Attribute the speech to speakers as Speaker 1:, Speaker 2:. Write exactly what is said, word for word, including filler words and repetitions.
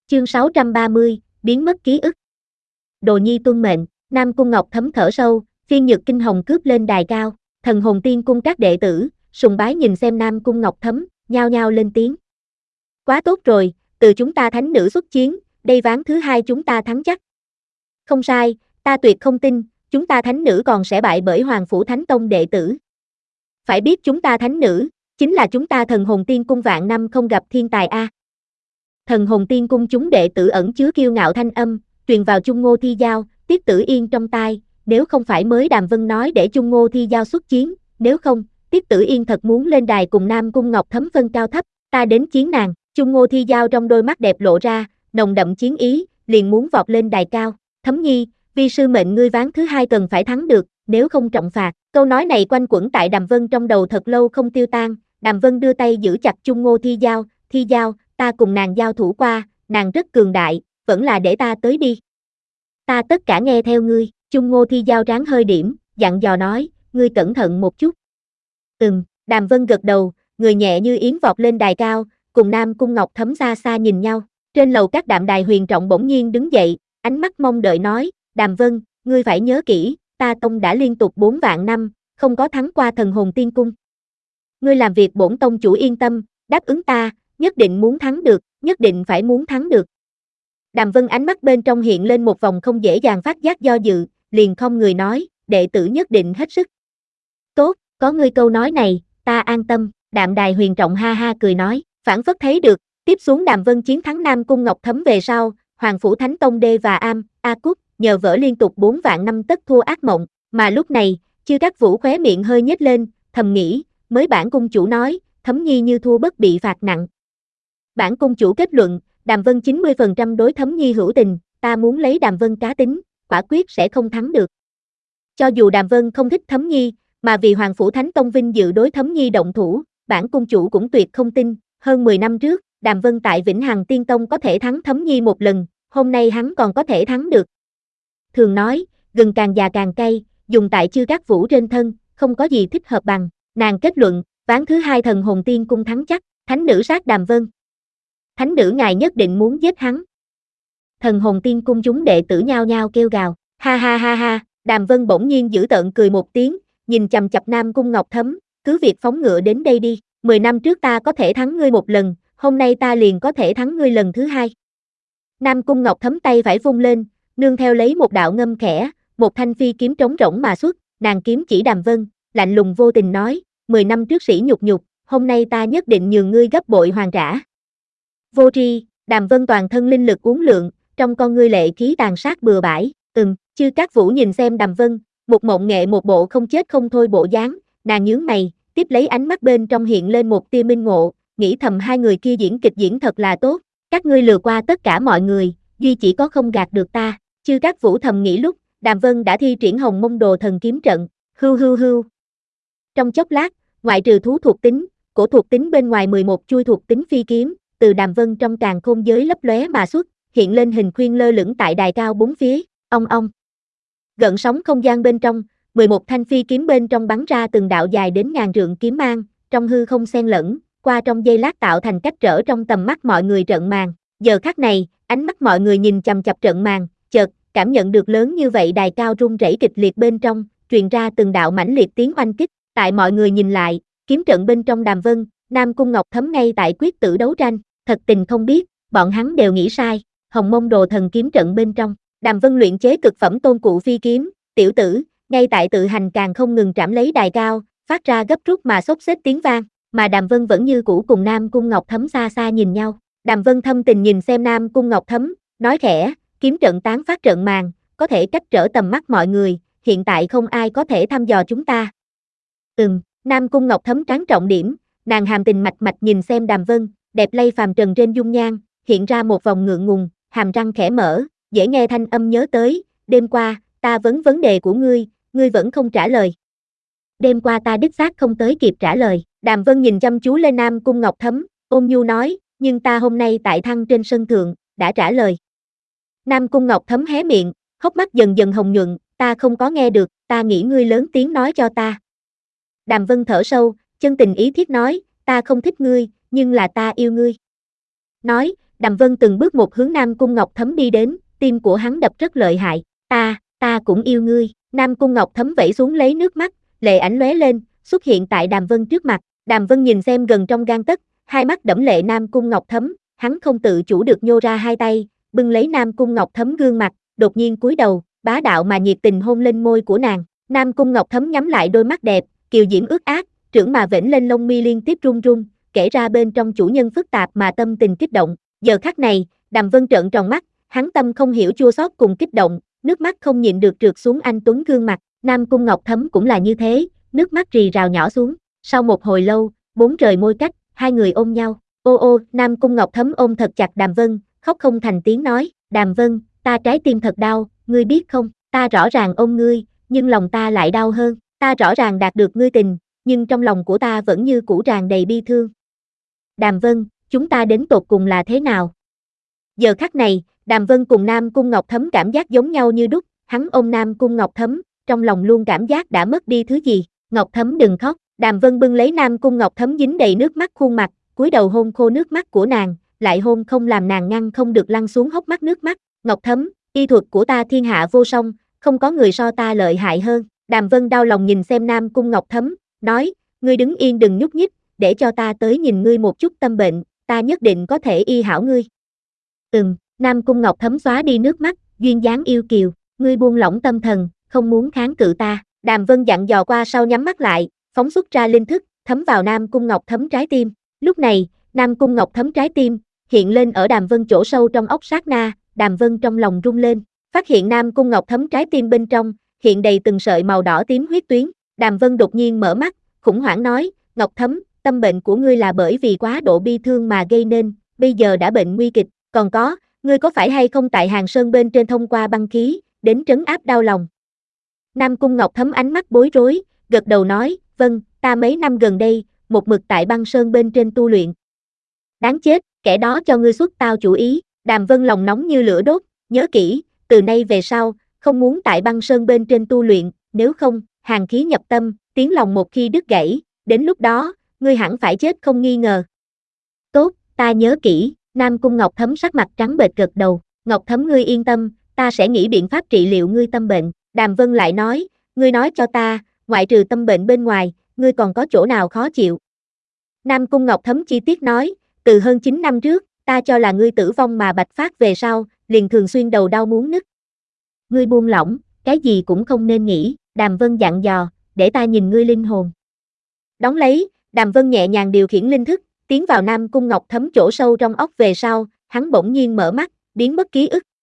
Speaker 1: Chương sáu trăm ba mươi, biến mất ký ức. Đồ nhi tuân mệnh, Nam Cung Ngọc Thấm thở sâu, phiên nhược kinh hồng cướp lên đài cao, thần hồn tiên cung các đệ tử, sùng bái nhìn xem Nam Cung Ngọc Thấm, nhao nhao lên tiếng. Quá tốt rồi, từ chúng ta thánh nữ xuất chiến, đây ván thứ hai chúng ta thắng chắc. Không sai, ta tuyệt không tin, chúng ta thánh nữ còn sẽ bại bởi Hoàng Phủ Thánh Tông đệ tử. Phải biết chúng ta thánh nữ, chính là chúng ta thần hồn tiên cung vạn năm không gặp thiên tài a. Thần hồn tiên cung chúng đệ tử ẩn chứa kiêu ngạo thanh âm, truyền vào Chung Ngô Thi Giao, Tiết Tử Yên trong tai, nếu không phải mới Đàm Vân nói để Chung Ngô Thi Giao xuất chiến, nếu không, Tiết Tử Yên thật muốn lên đài cùng Nam Cung Ngọc Thấm phân cao thấp, ta đến chiến nàng. Chung Ngô Thi Giao trong đôi mắt đẹp lộ ra, nồng đậm chiến ý, liền muốn vọt lên đài cao. Thấm nhi, vi sư mệnh ngươi ván thứ hai cần phải thắng được, nếu không trọng phạt. Câu nói này quanh quẩn tại Đàm Vân trong đầu thật lâu không tiêu tan. Đàm Vân đưa tay giữ chặt Chung Ngô Thi Giao, Thi Giao, ta cùng nàng giao thủ qua, nàng rất cường đại, vẫn là để ta tới đi. Ta tất cả nghe theo ngươi. Chung Ngô Thi Giao trán hơi điểm, dặn dò nói, ngươi cẩn thận một chút. Ừm, Đàm Vân gật đầu, người nhẹ như yến vọt lên đài cao, cùng Nam Cung Ngọc Thấm xa xa nhìn nhau. Trên lầu các đạm đài huyền trọng bỗng nhiên đứng dậy, ánh mắt mong đợi nói, Đàm Vân, ngươi phải nhớ kỹ, ta tông đã liên tục bốn vạn năm, không có thắng qua thần hồn tiên cung. Ngươi làm việc bổn tông chủ yên tâm, đáp ứng ta, nhất định muốn thắng được, nhất định phải muốn thắng được. Đàm Vân ánh mắt bên trong hiện lên một vòng không dễ dàng phát giác do dự, liền không người nói, đệ tử nhất định hết sức. Tốt, có ngươi câu nói này, ta an tâm. Đạm đài huyền trọng ha ha cười nói, phản phất thấy được, tiếp xuống Đàm Vân chiến thắng Nam Cung Ngọc Thấm về sau, Hoàng Phủ Thánh Tông D và Am, A Cúc, nhờ vỡ liên tục bốn vạn năm tất thua ác mộng, mà lúc này, Chư Các Vũ khóe miệng hơi nhếch lên, thầm nghĩ, mới bản cung chủ nói, Thấm nhi như thua bất bị phạt nặng. Bản cung chủ kết luận, Đàm Vân chín mươi phần trăm đối Thấm nhi hữu tình, ta muốn lấy Đàm Vân cá tính, quả quyết sẽ không thắng được. Cho dù Đàm Vân không thích Thấm nhi, mà vì Hoàng Phủ Thánh Tông vinh dự đối Thấm nhi động thủ, bản cung chủ cũng tuyệt không tin, hơn mười năm trước, Đàm Vân tại Vĩnh Hằng Tiên Tông có thể thắng Thấm nhi một lần, hôm nay hắn còn có thể thắng được. Thường nói, gừng càng già càng cay, dùng tại Chư Các Vũ trên thân, không có gì thích hợp bằng. Nàng kết luận, ván thứ hai thần hồn tiên cung thắng chắc, thánh nữ sát Đàm Vân. Thánh nữ ngài nhất định muốn giết hắn. Thần hồn tiên cung chúng đệ tử nhao nhao kêu gào, ha ha ha ha. Đàm Vân bỗng nhiên dữ tợn cười một tiếng, nhìn chằm chằm Nam Cung Ngọc Thấm, cứ việc phóng ngựa đến đây đi, mười năm trước ta có thể thắng ngươi một lần, hôm nay ta liền có thể thắng ngươi lần thứ hai. Nam Cung Ngọc Thấm tay phải vung lên, nương theo lấy một đạo ngâm khẽ, một thanh phi kiếm trống rỗng mà xuất, nàng kiếm chỉ Đàm Vân, lạnh lùng vô tình nói, mười năm trước sỉ nhục nhục, hôm nay ta nhất định nhường ngươi gấp bội hoàn trả. Vô tri, Đàm Vân toàn thân linh lực uốn lượn, trong con ngươi lệ khí tàn sát bừa bãi, ừm, Chư Các Vũ nhìn xem Đàm Vân, một mộng nghệ một bộ không chết không thôi bộ dáng, nàng nhướng mày, tiếp lấy ánh mắt bên trong hiện lên một tia minh ngộ, nghĩ thầm hai người kia diễn kịch diễn thật là tốt, các ngươi lừa qua tất cả mọi người, duy chỉ có không gạt được ta. Chư Các Vũ thầm nghĩ lúc, Đàm Vân đã thi triển Hồng Mông Đồ Thần Kiếm Trận, hưu hưu hưu. Trong chốc lát, ngoại trừ thú thuộc tính, cổ thuộc tính bên ngoài mười một chui thuộc tính phi kiếm, từ Đàm Vân trong càn khôn giới lấp lóe mà xuất, hiện lên hình khuyên lơ lửng tại đài cao bốn phía, ong ong. Gợn sóng không gian bên trong, mười một thanh phi kiếm bên trong bắn ra từng đạo dài đến ngàn trượng kiếm mang, trong hư không xen lẫn, qua trong giây lát tạo thành cách trở trong tầm mắt mọi người trận màn. Giờ khắc này, ánh mắt mọi người nhìn chằm chằm trận màn, chợt cảm nhận được lớn như vậy đài cao rung rẩy kịch liệt bên trong, truyền ra từng đạo mãnh liệt tiếng oanh kích. Tại mọi người nhìn lại, kiếm trận bên trong Đàm Vân, Nam Cung Ngọc Thấm ngay tại quyết tử đấu tranh, thật tình không biết, bọn hắn đều nghĩ sai. Hồng Mông Đồ Thần Kiếm Trận bên trong, Đàm Vân luyện chế cực phẩm tôn cụ phi kiếm, tiểu tử, ngay tại tự hành càng không ngừng trảm lấy đài cao, phát ra gấp rút mà xốc xếp tiếng vang, mà Đàm Vân vẫn như cũ cùng Nam Cung Ngọc Thấm xa xa nhìn nhau. Đàm Vân thâm tình nhìn xem Nam Cung Ngọc Thấm, nói khẽ, kiếm trận tán phát trận màn, có thể cách trở tầm mắt mọi người, hiện tại không ai có thể thăm dò chúng ta. Ừm, Nam Cung Ngọc Thấm trán trọng điểm, nàng hàm tình mạch mạch nhìn xem Đàm Vân, đẹp lây phàm trần trên dung nhan, hiện ra một vòng ngượng ngùng, hàm răng khẽ mở, dễ nghe thanh âm nhớ tới, đêm qua, ta vấn vấn đề của ngươi, ngươi vẫn không trả lời. Đêm qua ta đích xác không tới kịp trả lời. Đàm Vân nhìn chăm chú lên Nam Cung Ngọc Thấm, ôn nhu nói, nhưng ta hôm nay tại thăng trên sân thượng, đã trả lời. Nam Cung Ngọc Thấm hé miệng, hốc mắt dần dần hồng nhuận, ta không có nghe được, ta nghĩ ngươi lớn tiếng nói cho ta. Đàm Vân thở sâu, chân tình ý thiết nói, ta không thích ngươi, nhưng là ta yêu ngươi. Nói, Đàm Vân từng bước một hướng Nam Cung Ngọc Thấm đi đến, tim của hắn đập rất lợi hại. Ta, ta cũng yêu ngươi. Nam Cung Ngọc Thấm vẩy xuống lấy nước mắt, lệ ảnh lóe lên, xuất hiện tại Đàm Vân trước mặt. Đàm Vân nhìn xem gần trong gang tấc, hai mắt đẫm lệ Nam Cung Ngọc Thấm, hắn không tự chủ được nhô ra hai tay, bưng lấy Nam Cung Ngọc Thấm gương mặt, đột nhiên cúi đầu, bá đạo mà nhiệt tình hôn lên môi của nàng. Nam Cung Ngọc Thấm nhắm lại đôi mắt đẹp, kiều diễm ướt át, trưởng mà vểnh lên lông mi liên tiếp run run, kể ra bên trong chủ nhân phức tạp mà tâm tình kích động. Giờ khắc này, Đàm Vân trợn tròn mắt, hắn tâm không hiểu chua xót cùng kích động, nước mắt không nhịn được trượt xuống anh tuấn gương mặt. Nam Cung Ngọc Thấm cũng là như thế, nước mắt rì rào nhỏ xuống. Sau một hồi lâu, bốn rời môi cách, hai người ôm nhau. Ô ô, Nam Cung Ngọc Thấm ôm thật chặt Đàm Vân, khóc không thành tiếng nói. Đàm Vân, ta trái tim thật đau, ngươi biết không, ta rõ ràng ôm ngươi, nhưng lòng ta lại đau hơn. Ta rõ ràng đạt được ngươi tình, nhưng trong lòng của ta vẫn như cũ tràn đầy bi thương. Đàm Vân, chúng ta đến tột cùng là thế nào? Giờ khắc này, Đàm Vân cùng Nam Cung Ngọc Thấm cảm giác giống nhau như đúc, hắn ôm Nam Cung Ngọc Thấm, trong lòng luôn cảm giác đã mất đi thứ gì. Ngọc Thấm đừng khóc. Đàm Vân bưng lấy Nam Cung Ngọc Thấm dính đầy nước mắt khuôn mặt, cúi đầu hôn khô nước mắt của nàng, lại hôn không làm nàng ngăn không được lăn xuống hốc mắt nước mắt. Ngọc Thấm, y thuật của ta thiên hạ vô song, không có người so ta lợi hại hơn. Đàm Vân đau lòng nhìn xem Nam Cung Ngọc Thấm, nói, ngươi đứng yên đừng nhúc nhích, để cho ta tới nhìn ngươi một chút tâm bệnh, ta nhất định có thể y hảo ngươi. Ừm, Nam Cung Ngọc Thấm xóa đi nước mắt, duyên dáng yêu kiều, ngươi buông lỏng tâm thần, không muốn kháng cự ta. Đàm Vân dặn dò qua sau nhắm mắt lại, phóng xuất ra linh thức, thấm vào Nam Cung Ngọc Thấm trái tim. Lúc này, Nam Cung Ngọc Thấm trái tim hiện lên ở Đàm Vân chỗ sâu trong óc sát na, Đàm Vân trong lòng rung lên, phát hiện Nam Cung Ngọc Thấm trái tim bên trong hiện đầy từng sợi màu đỏ tím huyết tuyến. Đàm Vân đột nhiên mở mắt, khủng hoảng nói, Ngọc Thấm, tâm bệnh của ngươi là bởi vì quá độ bi thương mà gây nên, bây giờ đã bệnh nguy kịch, còn có, ngươi có phải hay không tại Hàng Sơn bên trên thông qua băng khí, đến trấn áp đau lòng. Nam Cung Ngọc Thấm ánh mắt bối rối, gật đầu nói, vâng, ta mấy năm gần đây, một mực tại băng sơn bên trên tu luyện. Đáng chết, kẻ đó cho ngươi xuất tao chủ ý. Đàm Vân lòng nóng như lửa đốt, nhớ kỹ, từ nay về sau, không muốn tại băng sơn bên trên tu luyện, nếu không, hàn khí nhập tâm, tiếng lòng một khi đứt gãy, đến lúc đó, ngươi hẳn phải chết không nghi ngờ. Tốt, ta nhớ kỹ. Nam Cung Ngọc Thấm sắc mặt trắng bệch gật đầu, Ngọc Thấm ngươi yên tâm, ta sẽ nghĩ biện pháp trị liệu ngươi tâm bệnh. Đàm Vân lại nói, ngươi nói cho ta, ngoại trừ tâm bệnh bên ngoài, ngươi còn có chỗ nào khó chịu? Nam Cung Ngọc Thấm chi tiết nói, từ hơn chín năm trước, ta cho là ngươi tử vong mà bạch phát về sau, liền thường xuyên đầu đau muốn nứt. Ngươi buông lỏng, cái gì cũng không nên nghĩ. Đàm Vân dặn dò, để ta nhìn ngươi linh hồn. Đón lấy, Đàm Vân nhẹ nhàng điều khiển linh thức, tiến vào Nam Cung Ngọc Thấm chỗ sâu trong óc về sau, hắn bỗng nhiên mở mắt, biến mất ký ức,